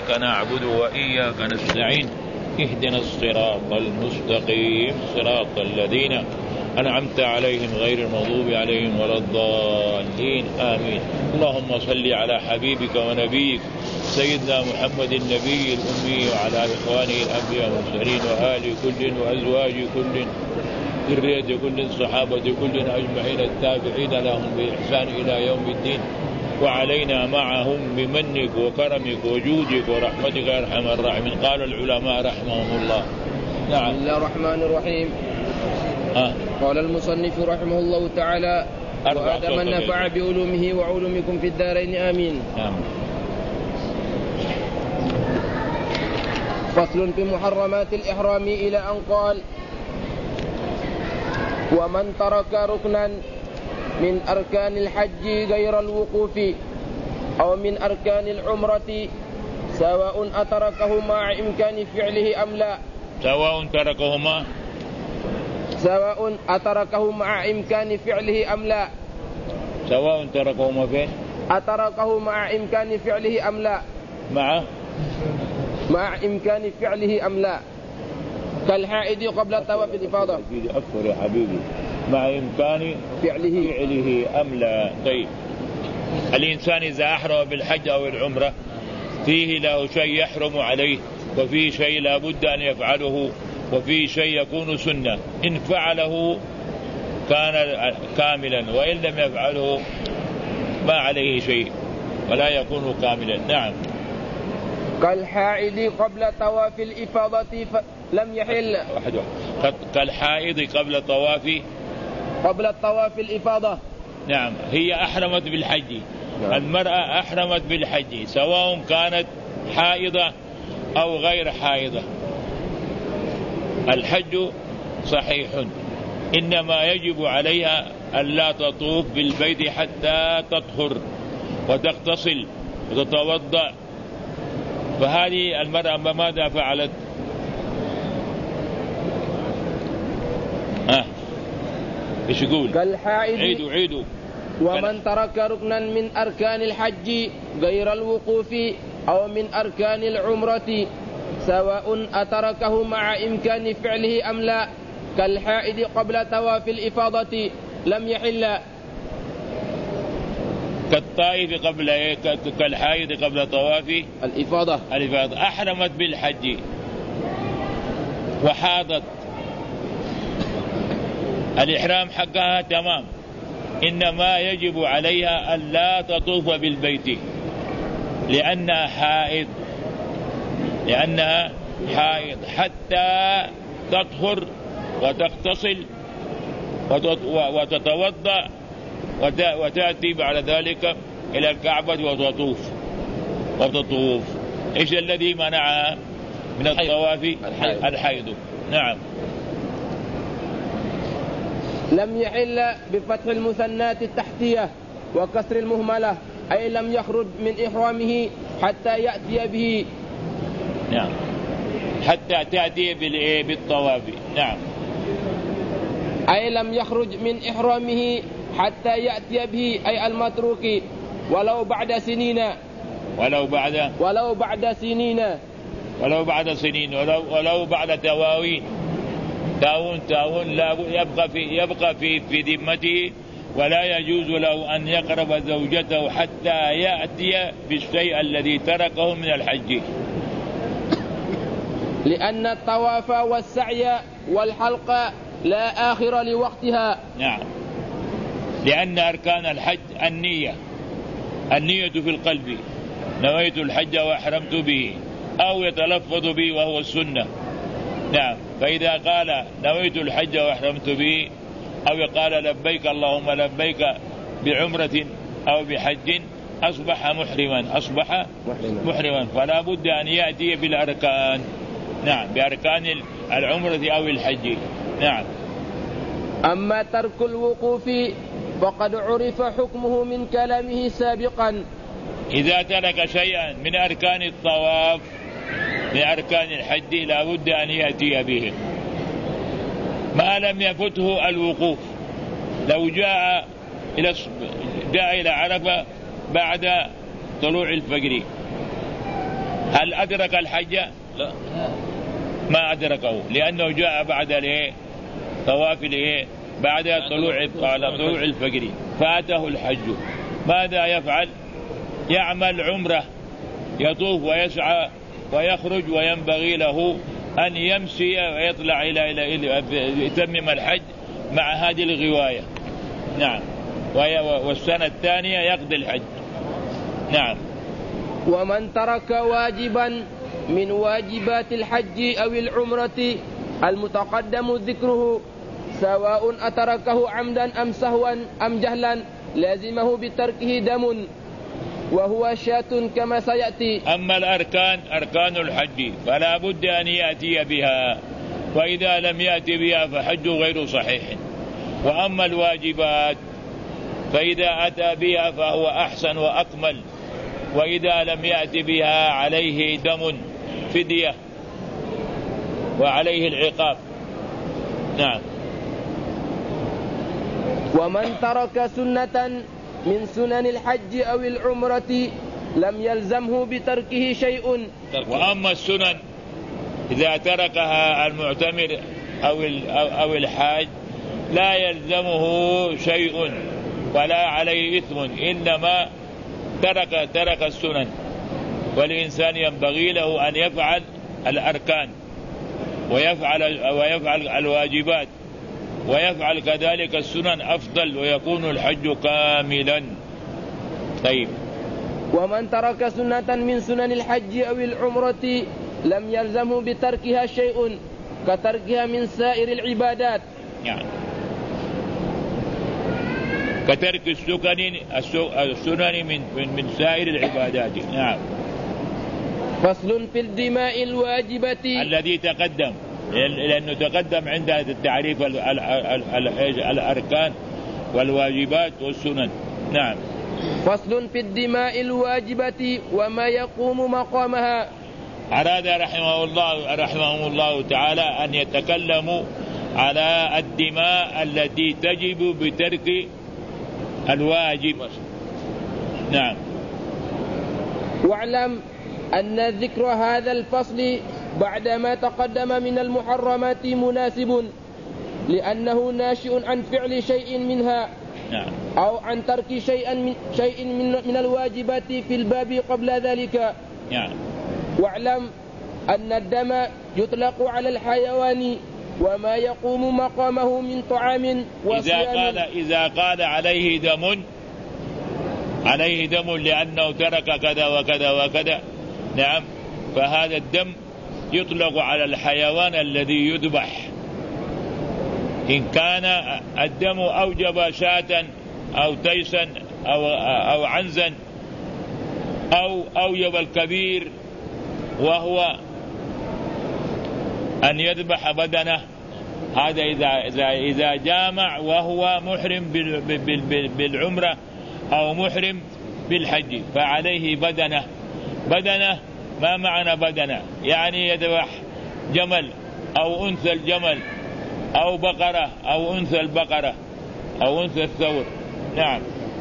إياك نعبد وإياك نستعين اهدنا الصراط المستقيم صراط الذين أنعمت عليهم غير المغضوب عليهم ولا الضالين آمين. اللهم صل على حبيبك ونبيك سيدنا محمد النبي الأمي وعلى إخوانه الأنبياء والمرسلين وآل كل وأزواج كل ذرية كل صحابة كل أجمعين التابعين لهم بإحسان إلى يوم الدين وعلينا معهم بمنك وكرمك وجودك ورحمتك يا أرحم الراحمين. قال العلماء رحمهم الله. نعم. بسم الله الرحمن الرحيم. قال المصنف رحمه الله تعالى: وهذا من نفع بعلومه وعلومكم في الدارين آمين. نعم. فصل في محرمات الإحرام إلى أن قال: ومن ترك ركنا من أركان الحج غير الوقوف أو من أركان العمرة سواء أتركه مع إمكان فعله أم لا. سواء أتركه مع إمكان فعله أم لا. سواء تركهما فين؟ أتركه مع إمكان فعله أم لا. مع إمكان فعله أم لا. كالحائض قبل طواف الإفاضة. أكثر يا حبيبي. مع إمكان فعله أم لا. طيب، الإنسان إذا أحرم بالحج أو العمرة فيه له شيء يحرم عليه وفيه شيء لا بد أن يفعله وفيه شيء يكون سنة. إن فعله كان كاملا وإن لم يفعله ما عليه شيء ولا يكون كاملا. نعم. كالحائض قبل طواف الإفاضة لم يحل. كالحائض قبل طواف الإفاضة. نعم. هي أحرمت بالحج. المرأة أحرمت بالحج سواء كانت حائضة أو غير حائضة. الحج صحيح، إنما يجب عليها ألا تطوف بالبيت حتى تطهر وتغتسل وتتوضأ. فهذه المرأة ماذا فعلت؟ إيش يقول؟ كالحائض. عيدوا. ومن ترك ركنا من أركان الحج غير الوقوف أو من أركان العمرة سواء أتركه مع إمكان فعله أم لا. كالحائض قبل طواف الإفاضة لم يحل. كالطائف كالحائض قبل طواف الإفاضة. أحرمت بالحج وحاضت، الإحرام حقها تمام، إنما يجب عليها أن لا تطوف بالبيت لأنها حائض حتى تطهر وتغتسل وتتوضأ وتأتي بعد ذلك إلى الكعبة وتطوف. إيش الذي منعها من الطواف؟ الحيض. نعم. لم يحل بفتح المثنات التحتية وكسر المهملة، أي لم يخرج من إحرامه حتى يأتي به. نعم. حتى تأتي بالطواف. نعم. أي لم يخرج من إحرامه حتى يأتي به، أي المتروك، ولو بعد سنين ولو بعد تواوين. تاون لا يبقى في ذمته، ولا يجوز له أن يقرب زوجته حتى يأتي بالشيء الذي تركه من الحج، لأن الطواف والسعي والحلق لا آخر لوقتها. نعم. لأن أركان الحج النية في القلب، نويت الحج وأحرمت به، أو يتلفظ به وهو السنة. نعم. فإذا قال نويت الحج وأحرمت به، أو قال لبيك اللهم لبيك بعمرة أو بحج، أصبح محرما. فلا بد أن يأتي بالأركان. نعم. بأركان العمرة أو الحج. نعم. أما ترك الوقوف فقد عرف حكمه من كلامه سابقا. إذا ترك شيئا من أركان الطواف لأركان الحج لا بد أن يأتي به، ما لم يفته الوقوف. لو جاء إلى عرفة بعد طلوع الفجر هل أدرك الحج؟ لا، ما أدركه، لأنه جاء بعد طواف بعد طلوع الفجر، فاته الحج. ماذا يفعل؟ يعمل عمرة، يطوف ويسعى ويخرج، وينبغي له أن يمشي ويطلع إلى يتمم الحج مع هذه الغواية. نعم. والسنة الثانية يقضي الحج. نعم. ومن ترك واجبا من واجبات الحج أو العمرة المتقدم ذكره سواء أتركه عمدا أم سهوا أم جهلا لازمه بتركه دم وهو شاة كما سيأتي. أما الأركان، أركان الحج فلا بد أن يأتي بها، وإذا لم يأتي بها فحج غير صحيح. وأما الواجبات فإذا أتى بها فهو أحسن وأكمل، وإذا لم يأتي بها عليه دم فدية وعليه العقاب. نعم. ومن ترك سنة من سنن الحج أو العمرة لم يلزمه بتركه شيء. وأما السنن إذا تركها المعتمر أو الحاج لا يلزمه شيء ولا عليه إثم، إنما ترك السنن. والإنسان ينبغي له أن يفعل الأركان ويفعل الواجبات ويفعل كذلك السنن أفضل، ويكون الحج كاملا. طيب. ومن ترك سنة من سنن الحج أو العمرة لم يلزمه بتركها شيء كتركها من سائر العبادات. يعني كترك السنن من سائر العبادات. نعم. فصل في الدماء الواجبة الذي تقدم، لأنه تقدم عند تعريف الأركان والواجبات والسنن. نعم. فصل في الدماء الواجبة وما يقوم مقامها. أراد رحمه الله تعالى أن يتكلموا على الدماء التي تجب بترك الواجب. نعم. واعلم أن ذكر هذا الفصل بعدما تقدم من المحرمات مناسب، لأنه ناشئ عن فعل شيء منها. نعم. أو عن ترك شيء من الواجبات في الباب قبل ذلك. نعم. واعلم أن الدم يطلق على الحيوان وما يقوم مقامه من طعام وصيام. إذا قال عليه دم لأنه ترك كذا وكذا وكذا، نعم، فهذا الدم يطلق على الحيوان الذي يذبح. إن كان الدم أوجب شاة أو تيسا أو عنزا أو أوجب الكبير وهو أن يذبح بدنه، هذا إذا جامع وهو محرم بالعمرة أو محرم بالحج فعليه بدنه. ما معنى بدنه؟ يعني يذبح جمل أو أنثى الجمل أو بقرة أو أنثى البقرة أو أنثى الثور. نعم.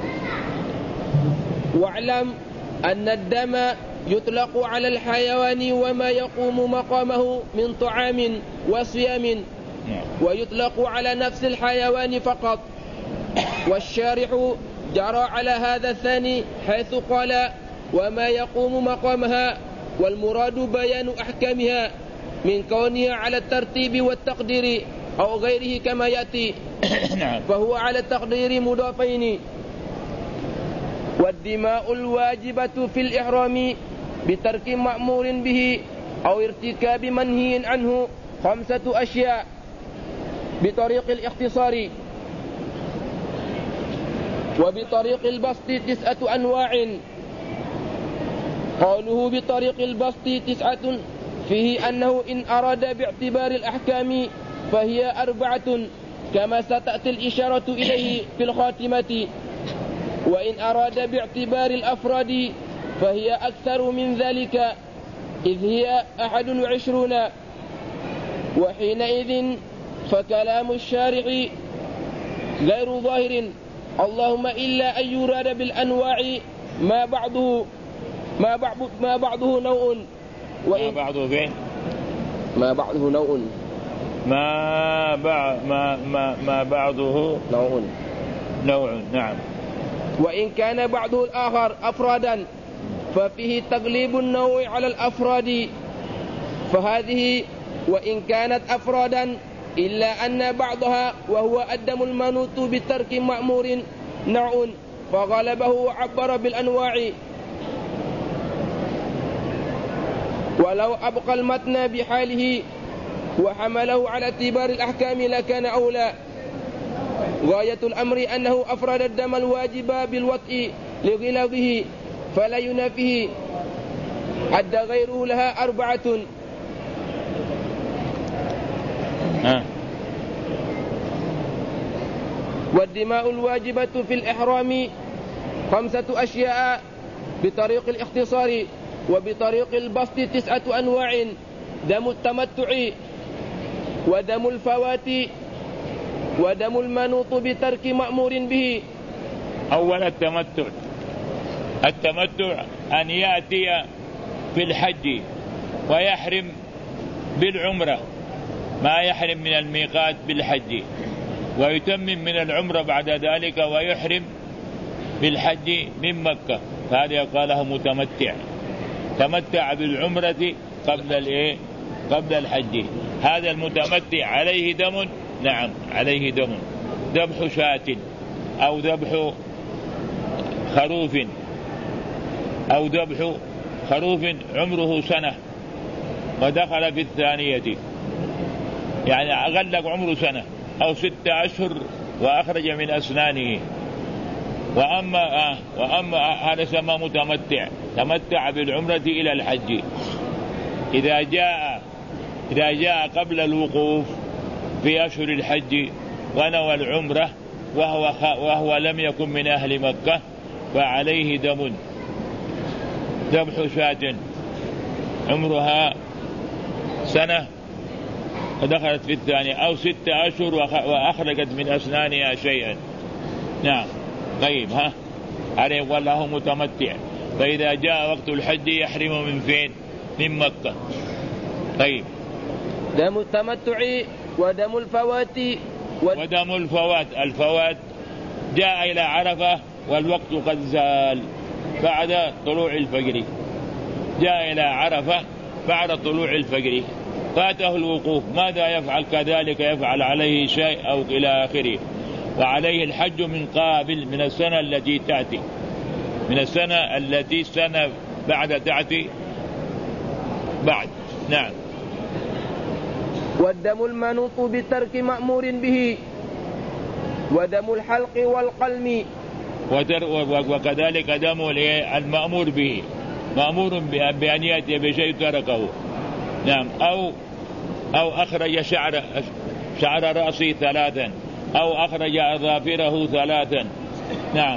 واعلم أن الدم يطلق على الحيوان وما يقوم مقامه من طعام وصيام، ويطلق على نفس الحيوان فقط. والشارح جرى على هذا الثاني حيث قال وما يقوم مقامها، والمراد بيان أحكامها من كونها على الترتيب والتقدير أو غيره كما يأتي. فهو على التقدير مضافين. والدماء الواجبة في الإحرام بترك مأمور به أو ارتكاب منهي عنه 5 أشياء بطريق الاختصار. وبطريق البسط 9 أنواع. قوله بطريق البسط 9 فيه أنه إن أراد باعتبار الأحكام فهي 4 كما ستأتي الإشارة إليه في الخاتمة. وإن أراد باعتبار الأفراد فهي أكثر من ذلك إذ هي 21. وحينئذ فكلام الشارع غير ظاهر، اللهم إلا أن يراد بالأنواع ما بعضه نوع ما بعضه فين؟ ما بعضه نوع. ما بعضه نوع. نعم. وإن كان بعضه الآخر أفرادا ففيه تغليب النوع على الأفراد، فهذه وإن كانت أفرادا إلا أن بعضها وهو الدم المنوط بترك مأمور نوع فغلبه وعبر بالأنواع. ولو أبقى المتن بحاله وحمله على اعتبار الأحكام لكان أولى. غاية الأمر أنه أفرد الدم الواجب بالوطء لغلظه فلا ينافيه، عد غيره لها 4. والدماء الواجبة في الإحرام 5 أشياء بطريق الاختصار، وبطريق البسط 9 أنواع: دم التمتع، ودم الفوات، ودم المنوط بترك مأمور به. أولا التمتع أن يأتي في الحج ويحرم بالعمرة ما يحرم من الميقات بالحج، ويتمم من العمرة بعد ذلك ويحرم بالحج من مكة، فهذا يقال له متمتع. تمتع بالعمرة قبل الحج. هذا المتمتع عليه دم، نعم عليه دم، ذبح شاة أو ذبح خروف أو ذبح خروف عمره سنة ودخل في الثانية، يعني أغلق عمره سنة أو 6 أشهر وأخرج من أسنانه. وأما هذا سمى متمتع، تمتع بالعمرة إلى الحج. إذا جاء قبل الوقوف في أشهر الحج ونوى العمرة وهو لم يكن من أهل مكة فعليه دم، ذبح شاة عمرها سنة ودخلت في الثانية أو 6 أشهر وأخرجت من أسنانها شيئا. نعم. طيب عليه والله متمتع. فإذا جاء وقت الحج يحرم من فين؟ من مكة. طيب. دم التمتع ودم الفوات ودم الفوات جاء إلى عرفة والوقت قد زال بعد طلوع الفجر، جاء إلى عرفة بعد طلوع الفجر فاته الوقوف، ماذا يفعل؟ كذلك يفعل عليه شيء أو إلى آخره. وعليه الحج من قابل من السنة التي تأتي، من السنة التي سنة بعد تأتي بعد. نعم. والدم المنوط بترك مأمور به، ودم الحلق والقلم، وكذلك دم المأمور به، مأمور بأن يأتي بشيء تركه. نعم. أو أخرج شعر رأسه 3 أو أخرج أظافره 3. نعم.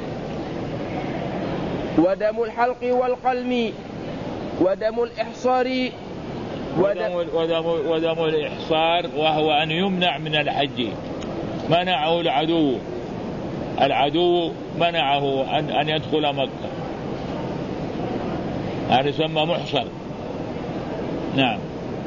ودم الحلق والقلم، ودم الإحصار، ودم الإحصار وهو أن يمنع من الحج، منعه العدو منعه أن يدخل مكة، هذا يسمى محصر. نعم.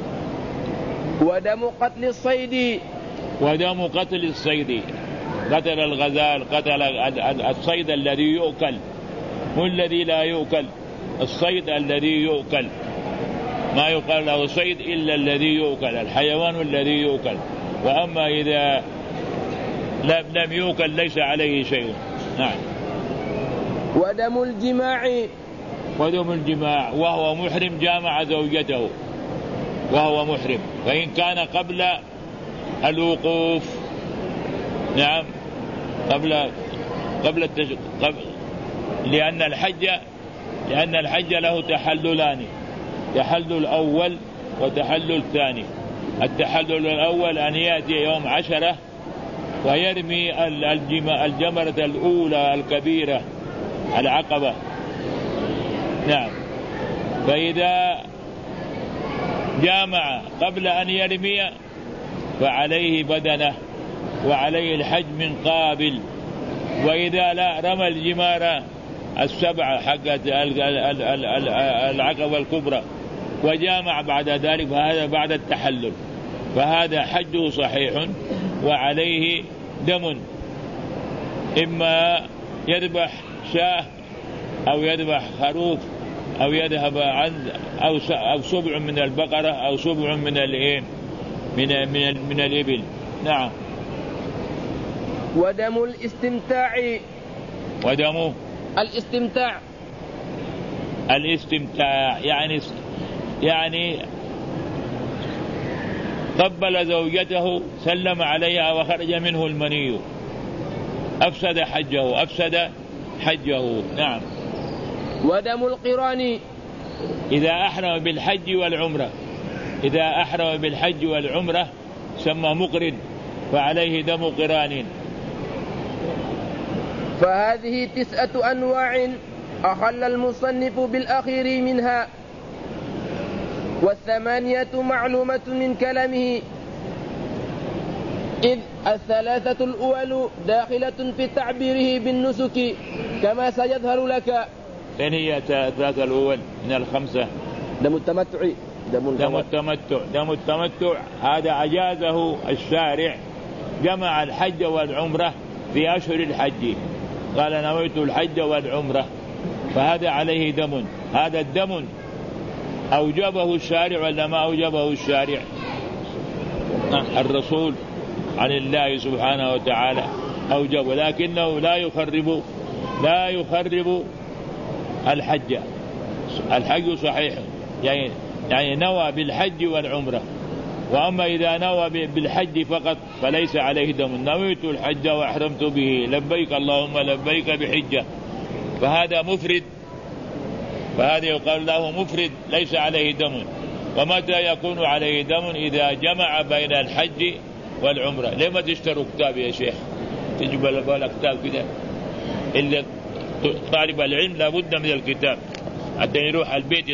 ودم قتل الصيد، ودم قتل الصيد، قتل الغزال، قتل الصيد الذي يؤكل، مو الذي لا يؤكل، الصيد الذي يؤكل، ما يقال له صيد إلا الذي يؤكل، الحيوان الذي يؤكل. وأما إذا لم يؤكل ليس عليه شيء. نعم. ودم الجماع وهو محرم جامع زوجته وهو محرم، فإن كان قبل الوقوف، نعم قبل لأن الحج له تحللان، تحلل أول وتحلل ثاني. التحلل الأول أن يأتي يوم 10 ويرمي الجمرة الأولى الكبيرة العقبة. نعم. فإذا جامع قبل أن يرمي فعليه بدنه وعليه الحج من قابل. وإذا لا رمى الجمار 7 حقت العقبة الكبرى وجامع بعد ذلك فهذا بعد التحلل، فهذا حجه صحيح وعليه دم، إما يذبح شاه أو يذبح خروف أو يذهب عن أو سبع من البقرة أو سبع من من الإبل. نعم. ودم الاستمتاع، ودم الاستمتاع يعني قبل زوجته سلم عليها وخرج منه المني، أفسد حجه. نعم. ودم القران، إذا أحرم بالحج والعمرة سمى مقرن، فعليه دم قران. فهذه 9 أنواع أخل المصنف بالأخير منها، وال8 معلومة من كلامه، إذ 3 الأول داخلة في تعبيره بالنسك كما سيظهر لك. إن هي 3 الأول من 5؟ دم التمتع. دم التمتع هذا أجازه الشارع، جمع الحج والعمرة في أشهر الحج، قال نويت الحج والعمرة، فهذا عليه دم. هذا الدم أوجبه الشارع ولا ما أوجبه الشارع؟ الرسول عن الله سبحانه وتعالى أوجب، ولكنه لا يخرب الحج صحيح، يعني نوى بالحج والعمرة. وأما إذا نوى بالحج فقط فليس عليه دم. نويت الحج وأحرمت به، لبيك اللهم لبيك بحجة، فهذا مفرد، فهذا يقال له مفرد ليس عليه دم. ومتى يكون عليه دم؟ إذا جمع بين الحج والعمرة. لما تشتروا كتاب يا شيخ؟ تجيب لك كتاب كده؟ إلا طالب العلم لابد من الكتاب حتى يروح البيت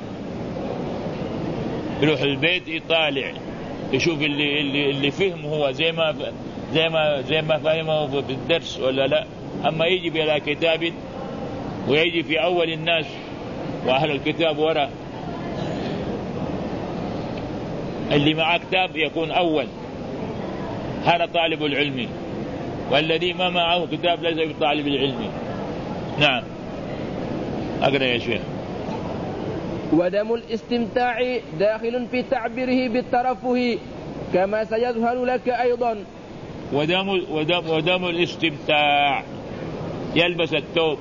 يطالع يشوف اللي فهمه هو زي ما فهمه في الدرس ولا لا. أما يجي بلا كتاب ويجي في أول الناس وأهل الكتاب وراء، اللي معه كتاب يكون أول، هذا طالب العلم، والذي ما معه كتاب ليس بطالب العلم. نعم. أقرأ يا شيخ. ودم الاستمتاع داخل في تعبيره بالترفه كما سيظهر لك أيضا. ودم الاستمتاع يلبس الثوب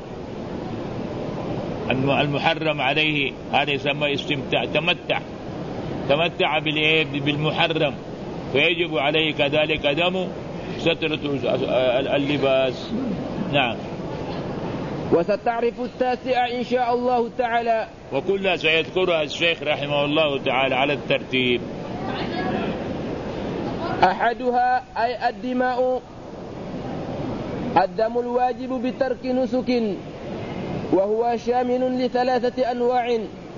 المحرم عليه، هذا يسمى استمتاع. تمتع بالمحرم، فيجب عليه كذلك دم سترة اللباس. نعم. وستعرف 9 إن شاء الله تعالى، وكلها سيذكرها الشيخ رحمه الله تعالى على الترتيب. أحدها أي الدماء، الدم الواجب بترك نسك، وهو شامل ل3 أنواع.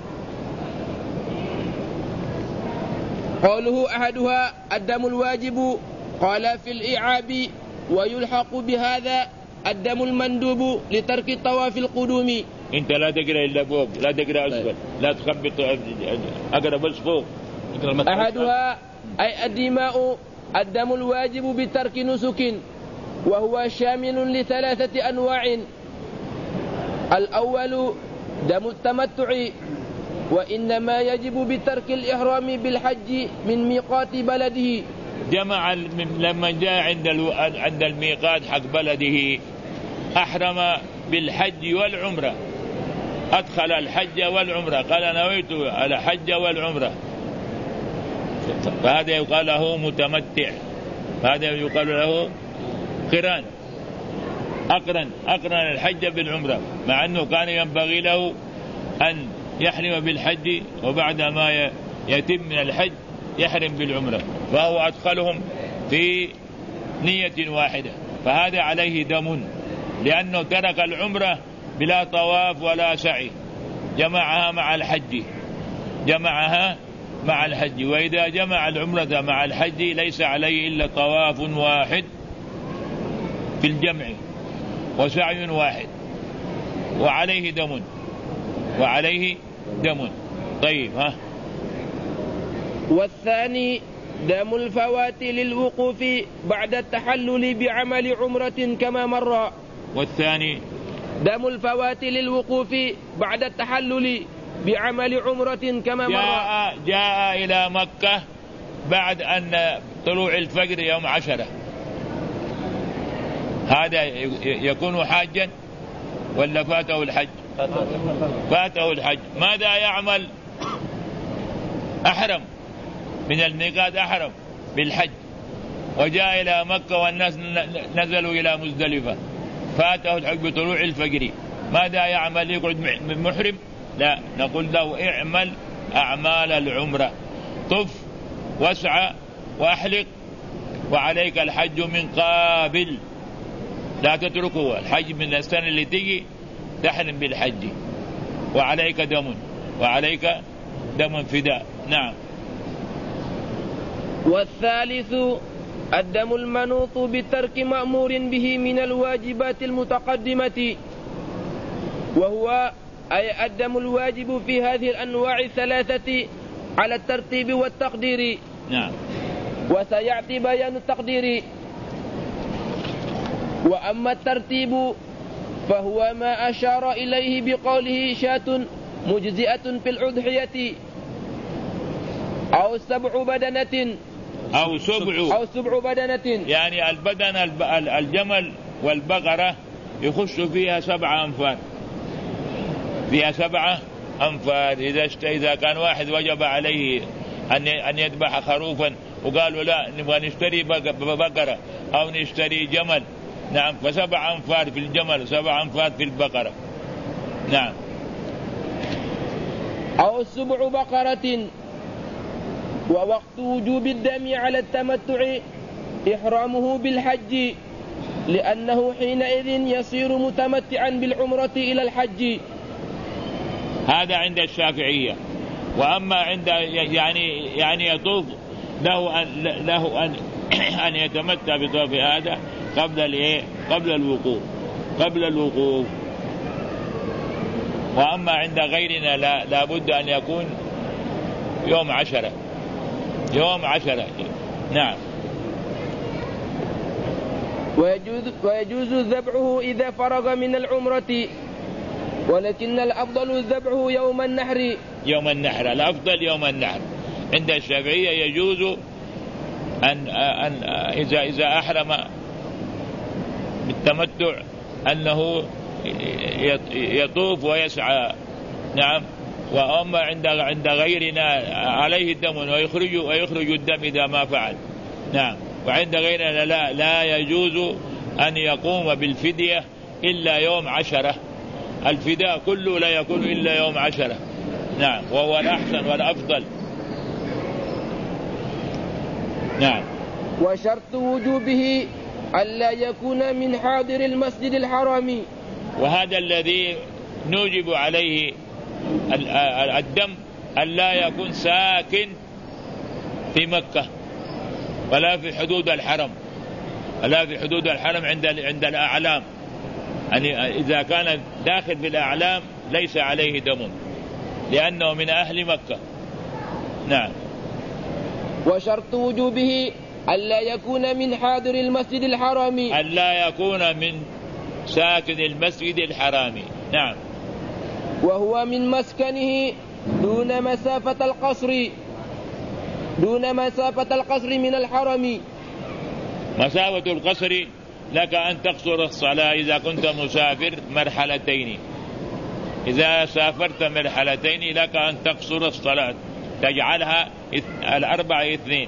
قوله أحدها الدم الواجب، قال في الإعاب، ويلحق بهذا الدم المندوب لترك الطواف القدوم. انت لا تقرأ إلا فوق، لا تقرأ أسفل، لا تخبط، أقرأ بس فوق. أحدها أي الدماء، الدم الواجب بترك نسك، وهو شامل ل3 أنواع. الأول دم التمتع، وإنما يجب بترك الإحرام بالحج من ميقات بلده. جمع لما جاء عند الميقات حق بلده أحرم بالحج والعمرة، أدخل الحج والعمرة، قال نويت الحج والعمرة، فهذا يقال له متمتع، هذا يقال له قران، أقرن الحج بالعمرة، مع أنه كان ينبغي له أن يحرم بالحج وبعد ما يتم من الحج يحرم بالعمرة، فهو أدخلهم في نية واحدة، فهذا عليه دم، لأنه ترك العمرة بلا طواف ولا سعي، جمعها مع الحج، وإذا جمع العمرة مع الحج ليس عليه إلا طواف واحد في الجمع وسعي واحد، وعليه دم. طيب ها والثاني دم الفوات للوقوف بعد التحلل بعمل عمرة كما مر. والثاني دم الفوات للوقوف بعد التحلل بعمل عمرة كما مر. جاء إلى مكة بعد أن طلوع الفجر يوم 10، هذا يكون حاجا ولا فاته الحج؟ فاته الحج. ماذا يعمل؟ أحرم من الميقات، أحرم بالحج وجاء إلى مكة والناس نزلوا إلى مزدلفة، فاته الحج بطلوع الفجر، ماذا يعمل؟ يقعد محرم؟ لا، نقول له اعمل أعمال العمرة، طف واسعى واحلق وعليك الحج من قابل، لا تتركه الحج من السنة اللي تيجي تحرم بالحج، وعليك دم فداء. نعم. والثالث الدم المنوط بالترك مأمور به من الواجبات المتقدمة، وهو أي الدم الواجب في هذه الأنواع الثلاثة على الترتيب والتقدير. نعم. وسيأتي بيان التقدير. وأما الترتيب فهو ما أشار إليه بقوله شاة مجزئة في الأضحية أو 7 بدنة أو سبع بدنة، يعني البدن الجمل والبقرة يخش فيها 7 أنفار، فيها 7 أنفار. إذا كان واحد وجب عليه أن يذبح خروفا وقالوا لا نبغى نشتري بقرة أو نشتري جمل، نعم، ف7 أنفار في الجمل 7 أنفار في البقرة. نعم. أو 7 بقرة. ووقت وجوب الدم على التمتع إحرامه بالحج، لأنه حينئذ يصير متمتعا بالعمرة إلى الحج. هذا عند الشافعية. وأما عند يعني يطوف له أن يتمتع بطواف هذا قبل الوقوف. وأما عند غيرنا لا بد أن يكون يوم 10. نعم. ويجوز ذبحه إذا فرغ من العمرة، ولكن الأفضل ذبحه يوم النحر. الأفضل يوم النحر. عند الشافعية يجوز أن إذا أحرم بالتمتع أنه يطوف ويسعى. نعم. وأما عند غيرنا عليه الدم ويخرج الدم إذا ما فعل. نعم. وعند غيرنا لا يجوز أن يقوم بالفدية إلا يوم 10. الفداء كله لا يكون إلا يوم 10. نعم. وهو الأحسن والأفضل. نعم. وشرط وجوبه ألا يكون من حاضر المسجد الحرام. وهذا الذي نوجب عليه الدم ألا يكون ساكن في مكة ولا في حدود الحرم، عند الأعلام. يعني إذا كان داخل في الأعلام ليس عليه دم لأنه من أهل مكة. نعم. وشرط وجوبه ألا يكون من حاضر المسجد الحرام، ألا يكون من ساكن المسجد الحرام. نعم. وهو من مسكنه دون مسافة القصر من الحرم. مسافة القصر لك أن تقصر الصلاة إذا كنت مسافر مرحلتين. إذا سافرت مرحلتين لك أن تقصر الصلاة، تجعلها 4-2.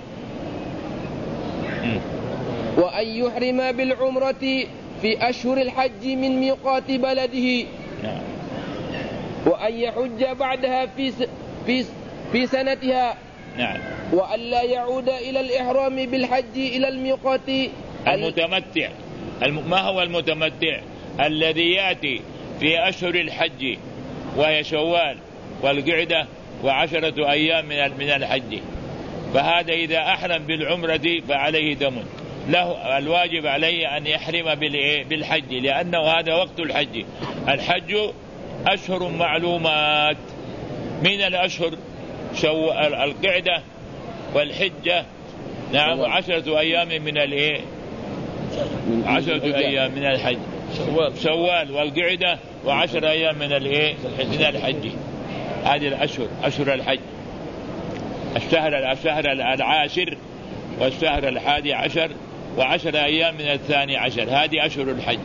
وأن يحرم بالعمرة في أشهر الحج من ميقات بلده. نعم. وأن يحج بعدها في سنتها. نعم. وأن لا يعود إلى الإحرام بالحج إلى الميقات. المتمتع ما هو المتمتع؟ الذي يأتي في أشهر الحج وهي شوال والقعدة و10 أيام من الحج، فهذا إذا أحرم بالعمرة فعليه دم. له الواجب عليه أن يحرم بالحج، لأنه هذا وقت الحج. الحج أشهر معلومات. من الأشهر القعدة والحجة نعم 10 أيام من الإيه 10 أيام من الحج شوال والقعدة 10 أيام من الإيه من الحج. هذه الأشهر أشهر الحج الشهر العاشر والشهر 11 و10 أيام من 12 هذه أشهر الحج.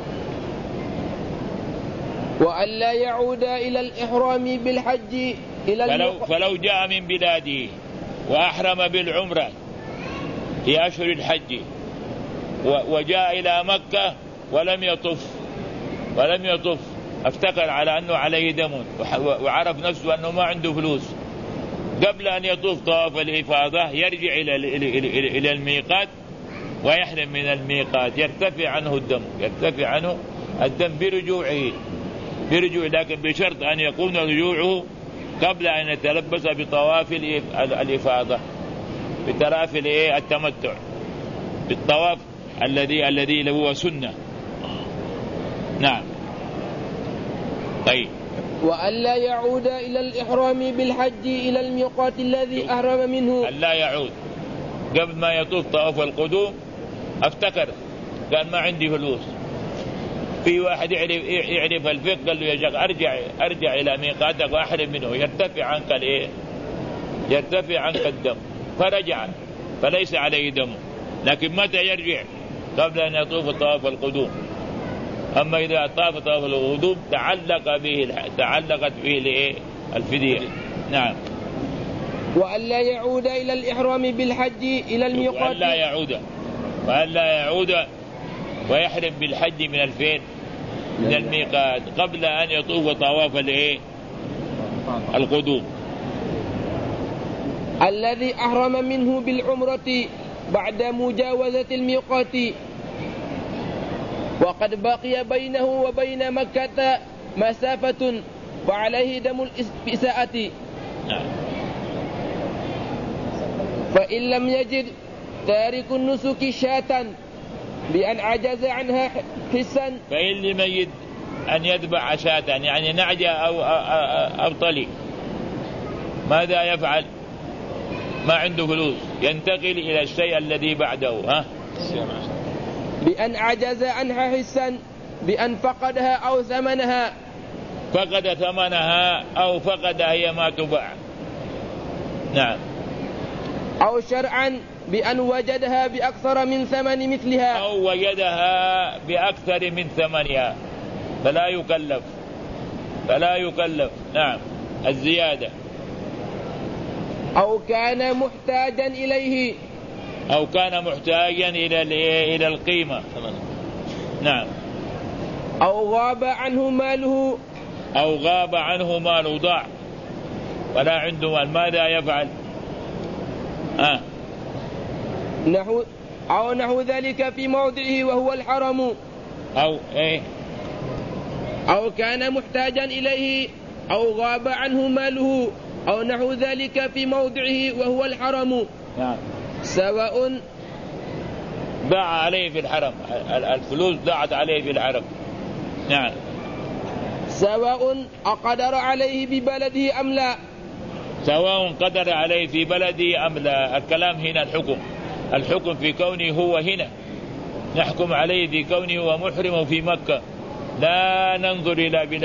وألا يعود إلى الإحرام بالحج فلو جاء من بلاده وأحرم بالعمرة في أشهر الحج وجاء إلى مكة ولم يطف افتكر على أنه عليه دم وعرف نفسه أنه ما عنده فلوس قبل أن يطوف طواف الإفاضة يرجع إلى الميقات ويحرم من الميقات يرتفع عنه الدم برجوعه لكن بشرط أن يكون رجوعه قبل أن يتلبس بطواف الإفاضة بطواف التمتع بالطواف الذي هو سنة. نعم. طيب. وألا يعود إلى الإحرام بالحج إلى الميقات الذي أحرم منه. ألا يعود قبل ما يطوف طواف القدوم افتكر قال ما عندي فلوس. في واحد يعرف الفقه قال له يا شيخ أرجع إلى ميقاتك وأحرم منه يرتفع عنك الدم فرجع فليس عليه دم. لكن متى يرجع؟ قبل أن يطوف طواف القدوم. أما إذا طاف طواف القدوم تعلقت به الفدية. نعم. وألا يعود إلى الإحرام بالحج إلى الميقات. وألا يعود ويحرم بالحج من الفين من الميقات قبل أن يطوف طواف القدوم. الذي أحرم منه بالعمرة بعد مجاوزة الميقات وقد بقي بينه وبين مكة مسافة فعليه دم الإساءة. فإن لم يجد تارك النسك شاة بأن عجز عنها حسا. فإن لم يجد أن يذبح شاة يعني نعجة أو طلي ماذا يفعل؟ ما عنده فلوس ينتقل إلى الشيء الذي بعده. بأن عجز عنها حسا بأن فقدها أو ثمنها. فقد ثمنها أو فقد هي ما تباع. نعم. أو شرعا بأن وجدها بأكثر من ثمن مثلها. أو وجدها بأكثر من ثمنها فلا يكلف. نعم الزيادة. أو كان محتاجا إليه. أو كان محتاجا إلى القيمة. نعم. أو غاب عنه ماله. أو غاب عنه ماله ضاع ولا عنده مال ماذا يفعل؟ نحو ذلك في موضعه وهو الحرم. أو كان محتاجا إليه أو غاب عنه ماله أو نحو ذلك في موضعه وهو الحرم. نعم. سواء ضاع عليه في الحرم الفلوس ضاعت عليه في الحرم. نعم. سواء أقدر عليه ببلده أم لا. سواء قدر عليه في بلده أم لا. الكلام هنا الحكم في كونه هو هنا نحكم عليه في كونه هو محرم في مكة لا ننظر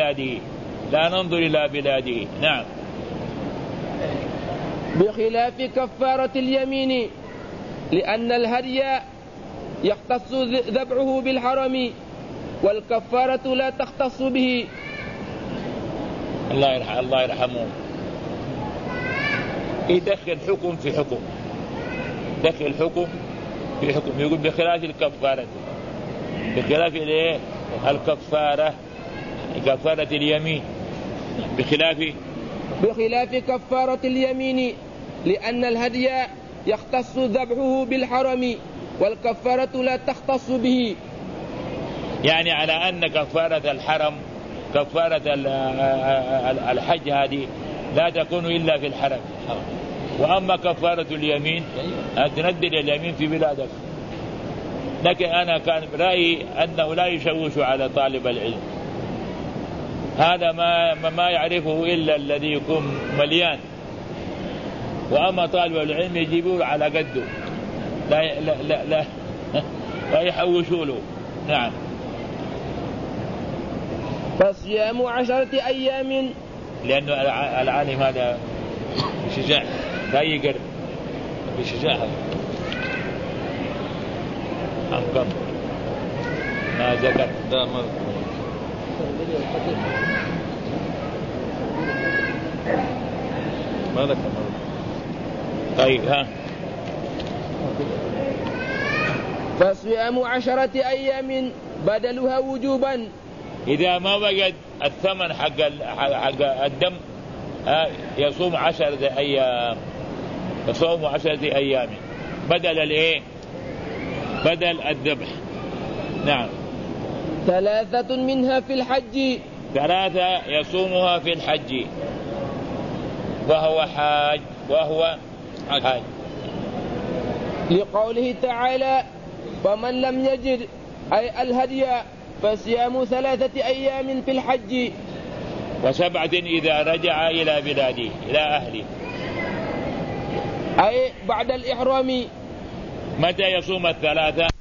إلى بلاده. نعم. بخلاف كفارة اليمين لأن الهدي يختص ذبحه بالحرم والكفارة لا تختص به. الله يرحمه يدخل حكم في حكم يقول بخلاف الكفارة بخلاف الكفارة كفارة اليمين بخلاف كفارة اليمين لأن الهدي يختص ذبحه بالحرم والكفارة لا تختص به. يعني على أن كفارة الحرم كفارة الحج هذه لا تكون إلا في الحرم. وأما كفارة اليمين تندل اليمين في بلادك. لكن أنا كان رأيي أنه لا يشوش على طالب العلم. هذا ما يعرفه إلا الذي يكون مليان وأما طالب العلم يجيبوه على قده، لا لا لا لا, لا يحوشوا له. نعم. فصيام 10 أيام، لأنه العالم هذا بشجاع لا يقر بشجاعة. أنكم ما ذكر لا ما ذكر. طيب ها. فصيام 10 أيام بدلها وجوبا. إذا ما وجد الثمن حق الدم يصوم 10 أيام، يصوم 10 أيام بدل الإيه؟ بدل الذبح. نعم. 3 منها في الحج، 3 يصومها في الحج وهو حاج، وهو حاج، لقوله تعالى: فمن لم يجد أي الهدي فصيام 3 أيام في الحج، و7 إذا رجع إلى بلاده إلى أهله. أي بعد الإحرام. متى يصوم 3؟